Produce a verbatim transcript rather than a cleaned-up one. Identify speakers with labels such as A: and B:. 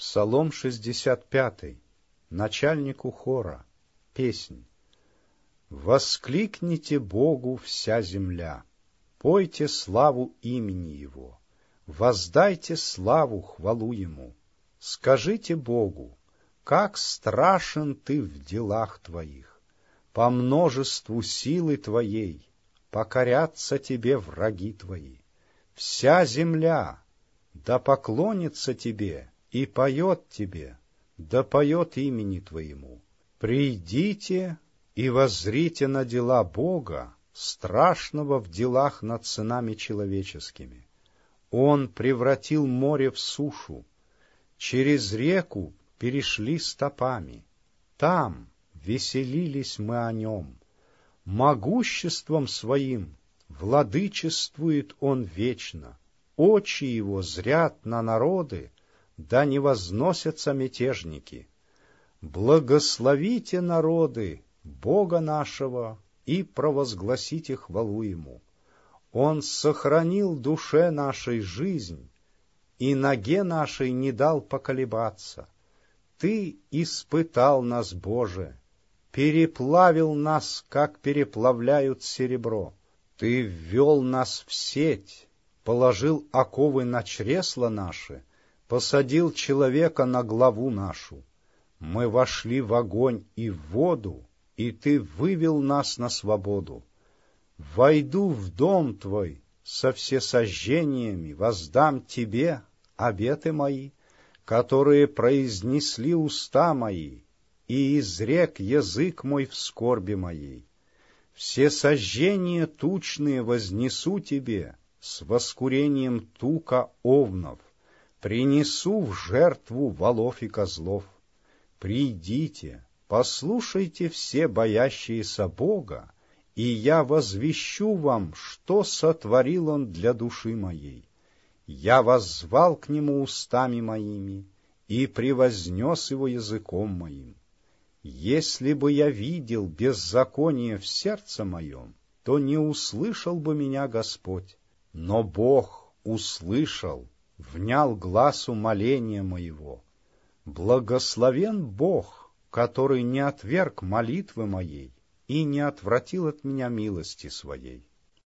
A: Псалом шестьдесят пятый. Начальнику хора. Песнь. Воскликните Богу вся земля, пойте славу имени Его, воздайте славу, хвалу Ему. Скажите Богу, как страшен Ты в делах Твоих, по множеству силы Твоей покорятся Тебе враги Твои. Вся земля да поклонится Тебе и поет Тебе, да поет имени Твоему. Придите и воззрите на дела Бога, страшного в делах над сынами человеческими. Он превратил море в сушу, через реку перешли стопами. Там веселились мы о нем. Могуществом своим владычествует он вечно. Очи его зрят на народы, да не возносятся мятежники. Благословите народы Бога нашего и провозгласите хвалу Ему. Он сохранил душе нашей жизнь, и ноге нашей не дал поколебаться. Ты испытал нас, Боже, переплавил нас, как переплавляют серебро. Ты ввел нас в сеть, положил оковы на чресла наши, посадил человека на главу нашу. Мы вошли в огонь и в воду, и Ты вывел нас на свободу. Войду в дом Твой со всесожжениями, воздам Тебе обеты мои, которые произнесли уста мои, и изрек язык мой в скорби моей. Все сожжения тучные вознесу Тебе с воскурением тука овнов, принесу в жертву волов и козлов. Придите, послушайте все боящиеся Бога, и я возвещу вам, что сотворил Он для души моей. Я воззвал к Нему устами моими и превознес Его языком моим. Если бы я видел беззаконие в сердце моем, то не услышал бы меня Господь. Но Бог услышал, внял гласу моления моего. Благословен Бог, который не отверг молитвы моей и не отвратил от меня милости своей.